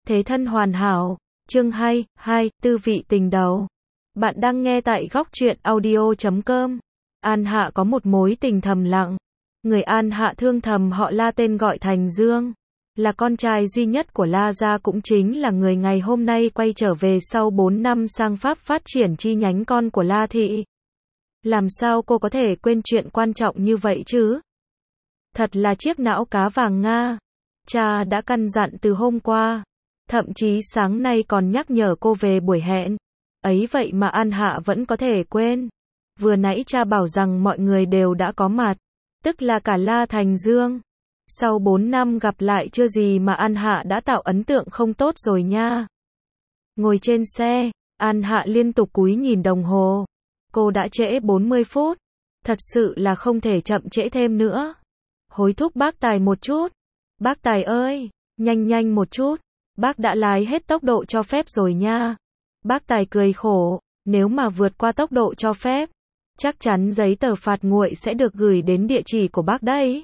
Thế thân hoàn hảo, chương 2, tư vị tình đầu. Bạn đang nghe tại góc truyện audio.com. An Hạ có một mối tình thầm lặng. Người An Hạ thương thầm họ La tên gọi Thành Dương. Là con trai duy nhất của La gia, cũng chính là người ngày hôm nay quay trở về sau 4 năm sang Pháp phát triển chi nhánh con của La thị. Làm sao cô có thể quên chuyện quan trọng như vậy chứ? Thật là chiếc não cá vàng Nga. Cha đã căn dặn từ hôm qua. Thậm chí sáng nay còn nhắc nhở cô về buổi hẹn. Ấy vậy mà An Hạ vẫn có thể quên. Vừa nãy cha bảo rằng mọi người đều đã có mặt. Tức là cả La Thành Dương. Sau 4 năm gặp lại chưa gì mà An Hạ đã tạo ấn tượng không tốt rồi nha. Ngồi trên xe, An Hạ liên tục cúi nhìn đồng hồ. Cô đã trễ 40 phút. Thật sự là không thể chậm trễ thêm nữa. Hối thúc bác Tài một chút. Bác Tài ơi, nhanh một chút. Bác đã lái hết tốc độ cho phép rồi nha. Bác Tài cười khổ, nếu mà vượt qua tốc độ cho phép, chắc chắn giấy tờ phạt nguội sẽ được gửi đến địa chỉ của bác đấy.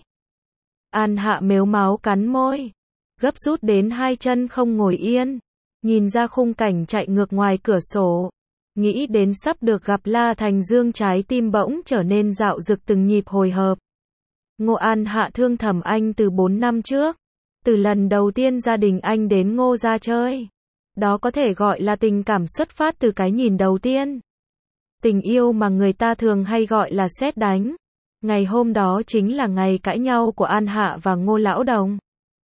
An Hạ mếu máo cắn môi, gấp rút đến hai chân không ngồi yên, nhìn ra khung cảnh chạy ngược ngoài cửa sổ, nghĩ đến sắp được gặp La Thành Dương, trái tim bỗng trở nên dạo dực từng nhịp hồi hộp. Ngô An Hạ thương thầm anh từ 4 năm trước. Từ lần đầu tiên gia đình anh đến Ngô gia chơi. Đó có thể gọi là tình cảm xuất phát từ cái nhìn đầu tiên. Tình yêu mà người ta thường hay gọi là sét đánh. Ngày hôm đó chính là ngày cãi nhau của An Hạ và Ngô Lão Đồng.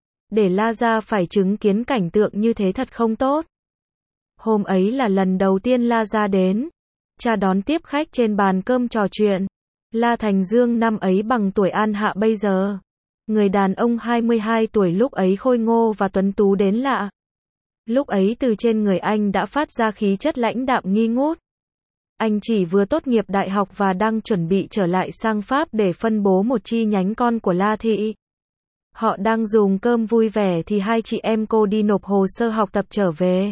Để La gia phải chứng kiến cảnh tượng như thế thật không tốt. Hôm ấy là lần đầu tiên La gia đến. Cha đón tiếp khách trên bàn cơm trò chuyện. La Thành Dương năm ấy bằng tuổi An Hạ bây giờ. Người đàn ông 22 tuổi lúc ấy khôi ngô và tuấn tú đến lạ. Lúc ấy từ trên người anh đã phát ra khí chất lãnh đạm nghi ngút. Anh chỉ vừa tốt nghiệp đại học và đang chuẩn bị trở lại sang Pháp để phân bố một chi nhánh con của La thị. Họ đang dùng cơm vui vẻ thì hai chị em cô đi nộp hồ sơ học tập trở về.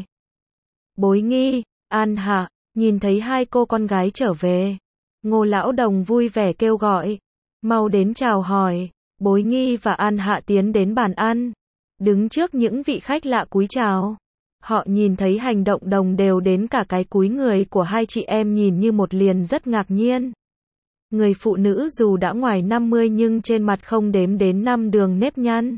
Bối Nghi, An Hạ, nhìn thấy hai cô con gái trở về. Ngô Lão Đồng vui vẻ kêu gọi. Mau đến chào hỏi. Bối Nghi và An Hạ tiến đến bàn ăn. Đứng trước những vị khách lạ cúi chào. Họ nhìn thấy hành động đồng đều đến cả cái cúi người của hai chị em nhìn như một liền rất ngạc nhiên. Người phụ nữ dù đã ngoài 50 nhưng trên mặt không đếm đến 5 đường nếp nhăn.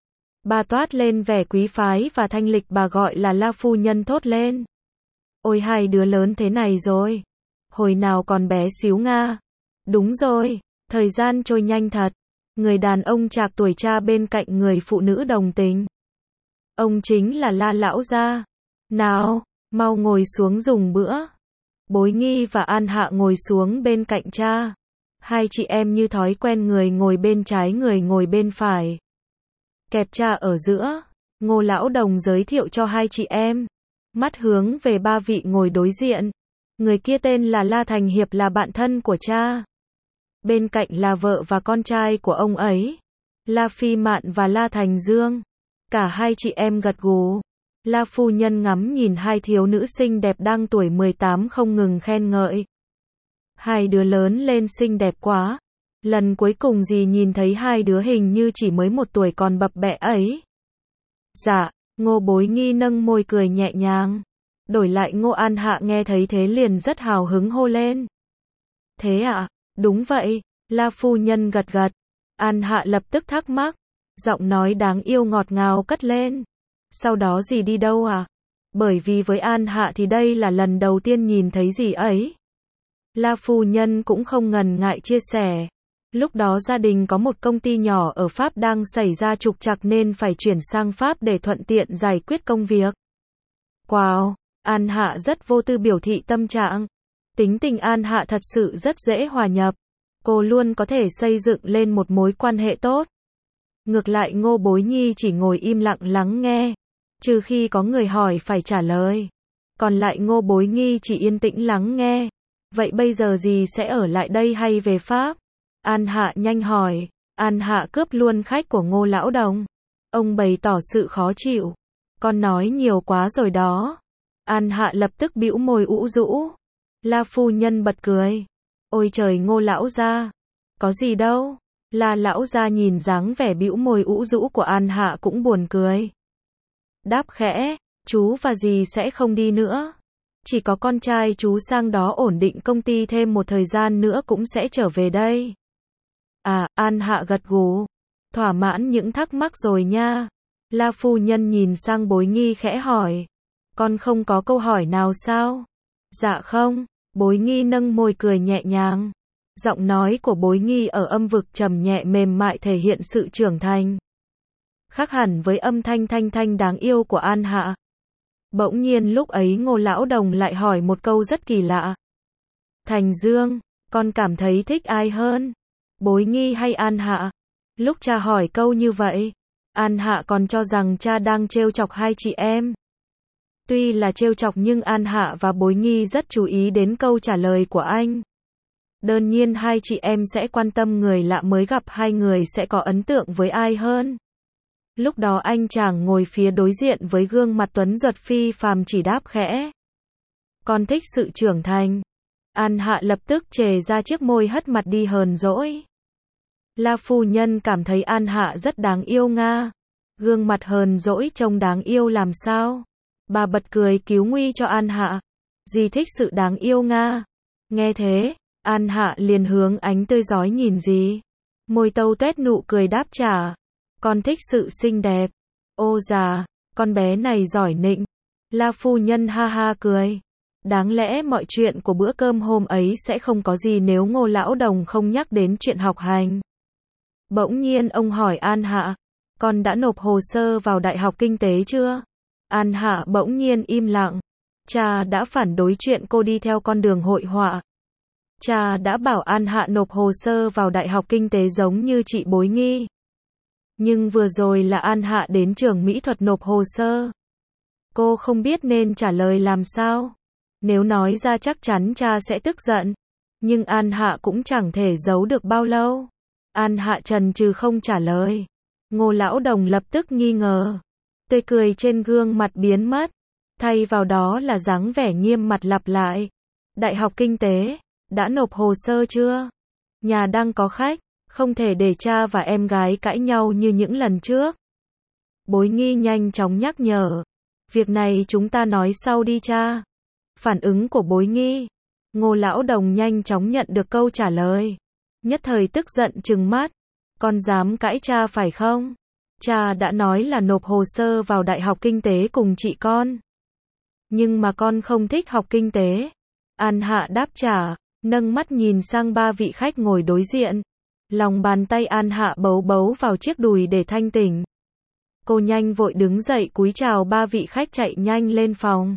Bà toát lên vẻ quý phái và thanh lịch, bà gọi là La phu nhân thốt lên. Ôi hai đứa lớn thế này rồi. Hồi nào còn bé xíu Nga. Đúng rồi, thời gian trôi nhanh thật. Người đàn ông trạc tuổi cha bên cạnh người phụ nữ đồng tình. Ông chính là La lão gia. Nào, mau ngồi xuống dùng bữa. Bối Nghi và An Hạ ngồi xuống bên cạnh cha. Hai chị em như thói quen, người ngồi bên trái người ngồi bên phải. Kẹp cha ở giữa. Ngô Lão Đồng giới thiệu cho hai chị em. Mắt hướng về ba vị ngồi đối diện. Người kia tên là La Thành Hiệp, là bạn thân của cha. Bên cạnh là vợ và con trai của ông ấy, La Phi Mạn và La Thành Dương. Cả hai chị em gật gù. La phu nhân ngắm nhìn hai thiếu nữ xinh đẹp đang tuổi 18 không ngừng khen ngợi. Hai đứa lớn lên xinh đẹp quá. Lần cuối cùng dì nhìn thấy hai đứa hình như chỉ mới 1 tuổi còn bập bẹ ấy. Dạ, Ngô Bối Nghi nâng môi cười nhẹ nhàng. Đổi lại Ngô An Hạ nghe thấy thế liền rất hào hứng hô lên. Thế ạ? Đúng vậy, La phu nhân gật gật. An Hạ lập tức thắc mắc. Giọng nói đáng yêu ngọt ngào cất lên. Sau đó dì đi đâu à? Bởi vì với An Hạ thì đây là lần đầu tiên nhìn thấy dì ấy. La phu nhân cũng không ngần ngại chia sẻ. Lúc đó gia đình có một công ty nhỏ ở Pháp đang xảy ra trục trặc nên phải chuyển sang Pháp để thuận tiện giải quyết công việc. Wow, An Hạ rất vô tư biểu thị tâm trạng. Tính tình An Hạ thật sự rất dễ hòa nhập. Cô luôn có thể xây dựng lên một mối quan hệ tốt. Ngược lại Ngô Bối Nhi chỉ ngồi im lặng lắng nghe. Trừ khi có người hỏi phải trả lời. Còn lại Ngô Bối Nhi chỉ yên tĩnh lắng nghe. Vậy bây giờ dì sẽ ở lại đây hay về Pháp? An Hạ nhanh hỏi. An Hạ cướp luôn khách của Ngô Lão Đồng. Ông bày tỏ sự khó chịu. Con nói nhiều quá rồi đó. An Hạ lập tức bĩu môi ủ rũ. La phu nhân bật cười. Ôi trời Ngô lão gia. Có gì đâu. La lão gia nhìn dáng vẻ bĩu môi ủ rũ của An Hạ cũng buồn cười. đáp khẽ, chú và dì sẽ không đi nữa. Chỉ có con trai chú sang đó ổn định công ty thêm một thời gian nữa cũng sẽ trở về đây. À, An Hạ gật gù. Thỏa mãn những thắc mắc rồi nha. La phu nhân nhìn sang Bối Nghi khẽ hỏi. Con không có câu hỏi nào sao? Dạ không. Bối Nghi nâng môi cười nhẹ nhàng. Giọng nói của Bối Nghi ở âm vực trầm nhẹ mềm mại thể hiện sự trưởng thành. Khác hẳn với âm thanh thanh thanh đáng yêu của An Hạ. Bỗng nhiên lúc ấy Ngô Lão Đồng lại hỏi một câu rất kỳ lạ. Thành Dương, con cảm thấy thích ai hơn? Bối Nghi hay An Hạ? Lúc cha hỏi câu như vậy, An Hạ còn cho rằng cha đang trêu chọc hai chị em. Tuy là trêu chọc nhưng An Hạ và Bối Nghi rất chú ý đến câu trả lời của anh. Đương nhiên hai chị em sẽ quan tâm người lạ mới gặp hai người sẽ có ấn tượng với ai hơn. Lúc đó anh chàng ngồi phía đối diện với gương mặt tuấn giật phi phàm chỉ đáp khẽ. Con thích sự trưởng thành. An Hạ lập tức chề ra chiếc môi hất mặt đi hờn dỗi. La phu nhân cảm thấy An Hạ rất đáng yêu nga. Gương mặt hờn dỗi trông đáng yêu làm sao? Bà bật cười cứu nguy cho An Hạ. Dì thích sự đáng yêu nga. Nghe thế, An Hạ liền hướng ánh tươi rói nhìn dì. Môi tâu tuét nụ cười đáp trả. Con thích sự xinh đẹp. Ô già, con bé này giỏi nịnh. La phu nhân ha ha cười. Đáng lẽ mọi chuyện của bữa cơm hôm ấy sẽ không có gì nếu Ngô Lão Đồng không nhắc đến chuyện học hành. Bỗng nhiên ông hỏi An Hạ, con đã nộp hồ sơ vào Đại học Kinh tế chưa? An Hạ bỗng nhiên im lặng. Cha đã phản đối chuyện cô đi theo con đường hội họa. Cha đã bảo An Hạ nộp hồ sơ vào Đại học Kinh tế giống như chị Bối Nghi. Nhưng vừa rồi là An Hạ đến trường mỹ thuật nộp hồ sơ. Cô không biết nên trả lời làm sao. Nếu nói ra chắc chắn cha sẽ tức giận. Nhưng An Hạ cũng chẳng thể giấu được bao lâu. An Hạ chần chừ không trả lời. Ngô Lão Đồng lập tức nghi ngờ. Tươi cười trên gương mặt biến mất. Thay vào đó là dáng vẻ nghiêm mặt lặp lại. Đại học Kinh tế, đã nộp hồ sơ chưa? Nhà đang có khách, không thể để cha và em gái cãi nhau như những lần trước. Bối Nghi nhanh chóng nhắc nhở. Việc này chúng ta nói sau đi cha. Phản ứng của Bối Nghi. Ngô Lão Đồng nhanh chóng nhận được câu trả lời. Nhất thời tức giận trừng mắt. Con dám cãi cha phải không? Cha đã nói là nộp hồ sơ vào Đại học Kinh tế cùng chị con. Nhưng mà con không thích học kinh tế. An Hạ đáp trả, nâng mắt nhìn sang ba vị khách ngồi đối diện. Lòng bàn tay An Hạ bấu bấu vào chiếc đùi để thanh tỉnh. Cô nhanh vội đứng dậy cúi chào ba vị khách chạy nhanh lên phòng.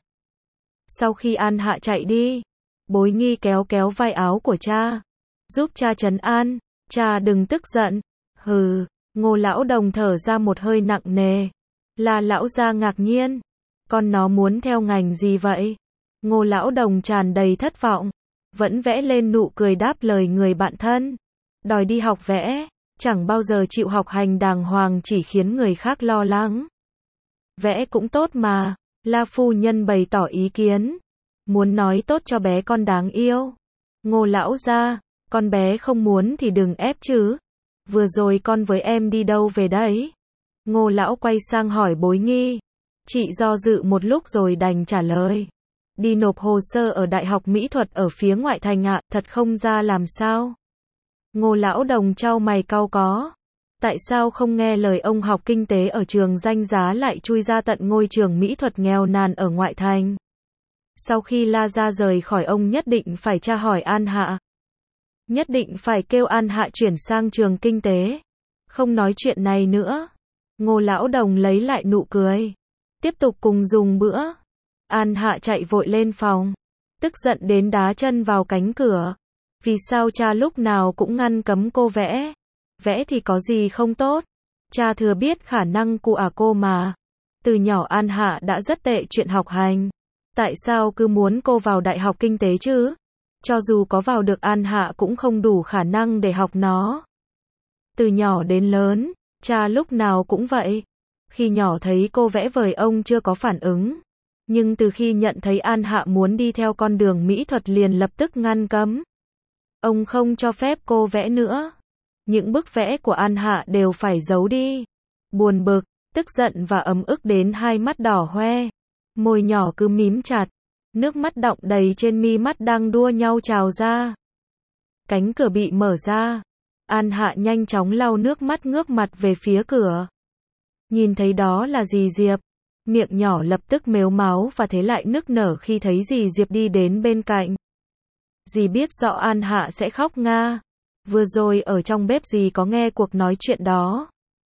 Sau khi An Hạ chạy đi, Bối Nghi kéo kéo vai áo của cha. Giúp cha trấn an, cha đừng tức giận. Hừ, Ngô Lão Đồng thở ra một hơi nặng nề. La lão gia ngạc nhiên. Con nó muốn theo ngành gì vậy? Ngô Lão Đồng tràn đầy thất vọng. Vẫn vẽ lên nụ cười đáp lời người bạn thân. Đòi đi học vẽ, chẳng bao giờ chịu học hành đàng hoàng chỉ khiến người khác lo lắng. Vẽ cũng tốt mà, La phu nhân bày tỏ ý kiến. Muốn nói tốt cho bé con đáng yêu. Ngô lão gia, con bé không muốn thì đừng ép chứ. Vừa rồi con với em đi đâu về đấy? Ngô lão quay sang hỏi Bối Nghi. Chị do dự một lúc rồi đành trả lời. Đi nộp hồ sơ ở Đại học Mỹ thuật ở phía ngoại thành ạ, thật không ra làm sao? Ngô Lão Đồng chau mày cau có. Tại sao không nghe lời ông học kinh tế ở trường danh giá lại chui ra tận ngôi trường mỹ thuật nghèo nàn ở ngoại thành? Sau khi La Gia rời khỏi ông nhất định phải tra hỏi An Hạ. Nhất định phải kêu An Hạ chuyển sang trường kinh tế. Không nói chuyện này nữa. Ngô Lão Đồng lấy lại nụ cười. Tiếp tục cùng dùng bữa. An Hạ chạy vội lên phòng. Tức giận đến đá chân vào cánh cửa. Vì sao cha lúc nào cũng ngăn cấm cô vẽ? Vẽ thì có gì không tốt? Cha thừa biết khả năng của cô mà. Từ nhỏ An Hạ đã rất tệ chuyện học hành. Tại sao cứ muốn cô vào Đại học Kinh tế chứ? Cho dù có vào được An Hạ cũng không đủ khả năng để học nó. Từ nhỏ đến lớn, cha lúc nào cũng vậy. Khi nhỏ thấy cô vẽ vời ông chưa có phản ứng. Nhưng từ khi nhận thấy An Hạ muốn đi theo con đường mỹ thuật liền lập tức ngăn cấm. Ông không cho phép cô vẽ nữa. Những bức vẽ của An Hạ đều phải giấu đi. Buồn bực, tức giận và ấm ức đến hai mắt đỏ hoe, môi nhỏ cứ mím chặt, nước mắt đọng đầy trên mi mắt đang đua nhau trào ra. Cánh cửa bị mở ra, An Hạ nhanh chóng lau nước mắt ngước mặt về phía cửa. Nhìn thấy đó là dì Diệp, miệng nhỏ lập tức mếu máo và thế lại nức nở khi thấy dì Diệp đi đến bên cạnh. Dì biết rõ An Hạ sẽ khóc nga. Vừa rồi ở trong bếp dì có nghe cuộc nói chuyện đó.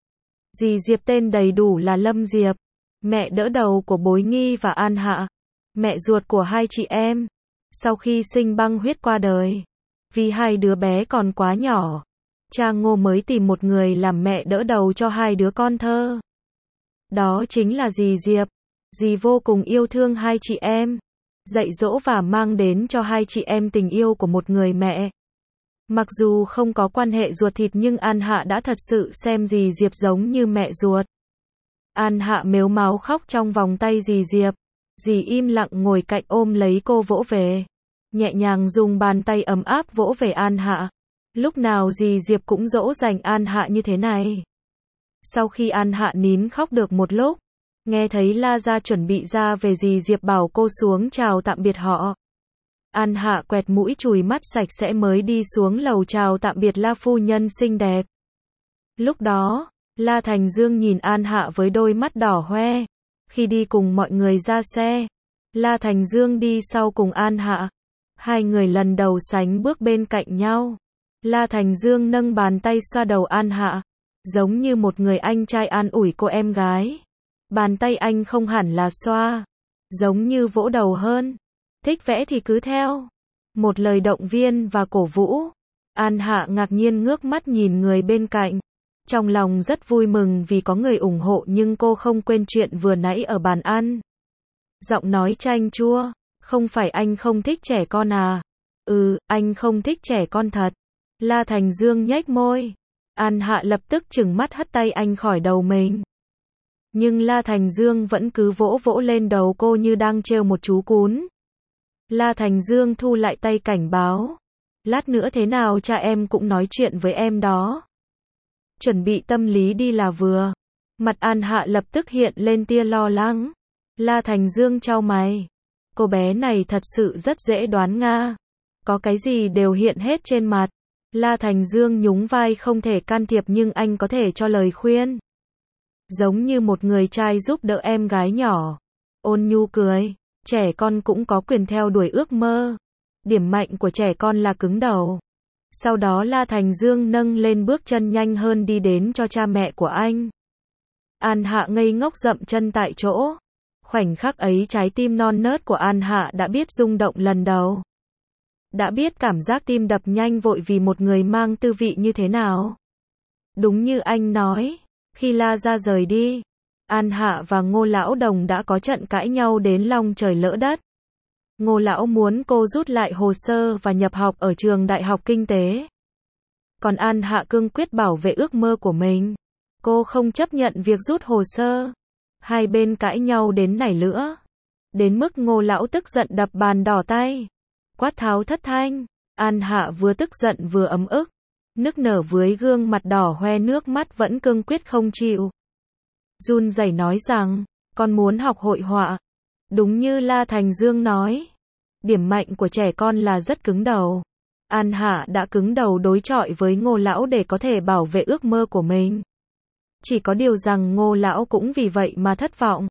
Dì Diệp tên đầy đủ là Lâm Diệp, mẹ đỡ đầu của Bối Nghi và An Hạ, mẹ ruột của hai chị em. Sau khi sinh băng huyết qua đời, vì hai đứa bé còn quá nhỏ, cha Ngô mới tìm một người làm mẹ đỡ đầu cho hai đứa con thơ. Đó chính là dì Diệp. Dì vô cùng yêu thương hai chị em, dạy dỗ và mang đến cho hai chị em tình yêu của một người mẹ. Mặc dù không có quan hệ ruột thịt nhưng An Hạ đã thật sự xem dì Diệp giống như mẹ ruột. An Hạ mếu máo khóc trong vòng tay dì Diệp. Dì im lặng ngồi cạnh ôm lấy cô vỗ về, nhẹ nhàng dùng bàn tay ấm áp vỗ về An Hạ. Lúc nào dì Diệp cũng dỗ dành An Hạ như thế này. Sau khi An Hạ nín khóc được một lúc, nghe thấy La Gia chuẩn bị ra về, dì Diệp bảo cô xuống chào tạm biệt họ. An Hạ quẹt mũi chùi mắt sạch sẽ mới đi xuống lầu chào tạm biệt La phu nhân xinh đẹp. Lúc đó, La Thành Dương nhìn An Hạ với đôi mắt đỏ hoe. Khi đi cùng mọi người ra xe, La Thành Dương đi sau cùng An Hạ. Hai người lần đầu sánh bước bên cạnh nhau. La Thành Dương nâng bàn tay xoa đầu An Hạ, giống như một người anh trai an ủi cô em gái. Bàn tay anh không hẳn là xoa, giống như vỗ đầu hơn. Thích vẽ thì cứ theo. Một lời động viên và cổ vũ. An Hạ ngạc nhiên ngước mắt nhìn người bên cạnh. Trong lòng rất vui mừng vì có người ủng hộ nhưng cô không quên chuyện vừa nãy ở bàn ăn. Giọng nói chanh chua. Không phải anh không thích trẻ con à? Ừ, anh không thích trẻ con thật. La Thành Dương nhếch môi. An Hạ lập tức trừng mắt hất tay anh khỏi đầu mình. Nhưng La Thành Dương vẫn cứ vỗ vỗ lên đầu cô như đang trêu một chú cún. La Thành Dương thu lại tay cảnh báo. Lát nữa thế nào cha em cũng nói chuyện với em đó. Chuẩn bị tâm lý đi là vừa. Mặt An Hạ lập tức hiện lên tia lo lắng. La Thành Dương chau mày. Cô bé này thật sự rất dễ đoán nga. Có cái gì đều hiện hết trên mặt. La Thành Dương nhún vai, không thể can thiệp nhưng anh có thể cho lời khuyên. Giống như một người trai giúp đỡ em gái nhỏ. Ôn nhu cười. Trẻ con cũng có quyền theo đuổi ước mơ. Điểm mạnh của trẻ con là cứng đầu. Sau đó La Thành Dương nâng lên bước chân nhanh hơn đi đến cho cha mẹ của anh. An Hạ ngây ngốc dậm chân tại chỗ. Khoảnh khắc ấy trái tim non nớt của An Hạ đã biết rung động lần đầu. Đã biết cảm giác tim đập nhanh vội vì một người mang tư vị như thế nào. Đúng như anh nói, khi La Gia rời đi, An Hạ và Ngô Lão Đồng đã có trận cãi nhau đến long trời lỡ đất. Ngô Lão muốn cô rút lại hồ sơ và nhập học ở trường Đại học Kinh tế. Còn An Hạ cương quyết bảo vệ ước mơ của mình. Cô không chấp nhận việc rút hồ sơ. Hai bên cãi nhau đến nảy lửa. Đến mức Ngô Lão tức giận đập bàn đỏ tay. Quát tháo thất thanh. An Hạ vừa tức giận vừa ấm ức. Nức nở với gương mặt đỏ hoe, nước mắt vẫn cương quyết không chịu. Run rẩy nói rằng, con muốn học hội họa. Đúng như La Thành Dương nói. Điểm mạnh của trẻ con là rất cứng đầu. An Hạ đã cứng đầu đối chọi với Ngô Lão để có thể bảo vệ ước mơ của mình. Chỉ có điều rằng Ngô Lão cũng vì vậy mà thất vọng.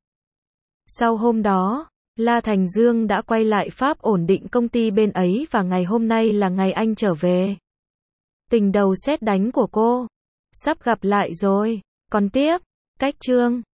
Sau hôm đó, La Thành Dương đã quay lại Pháp ổn định công ty bên ấy và ngày hôm nay là ngày anh trở về. Tình đầu sét đánh của cô. Sắp gặp lại rồi. Còn tiếp, cách chương.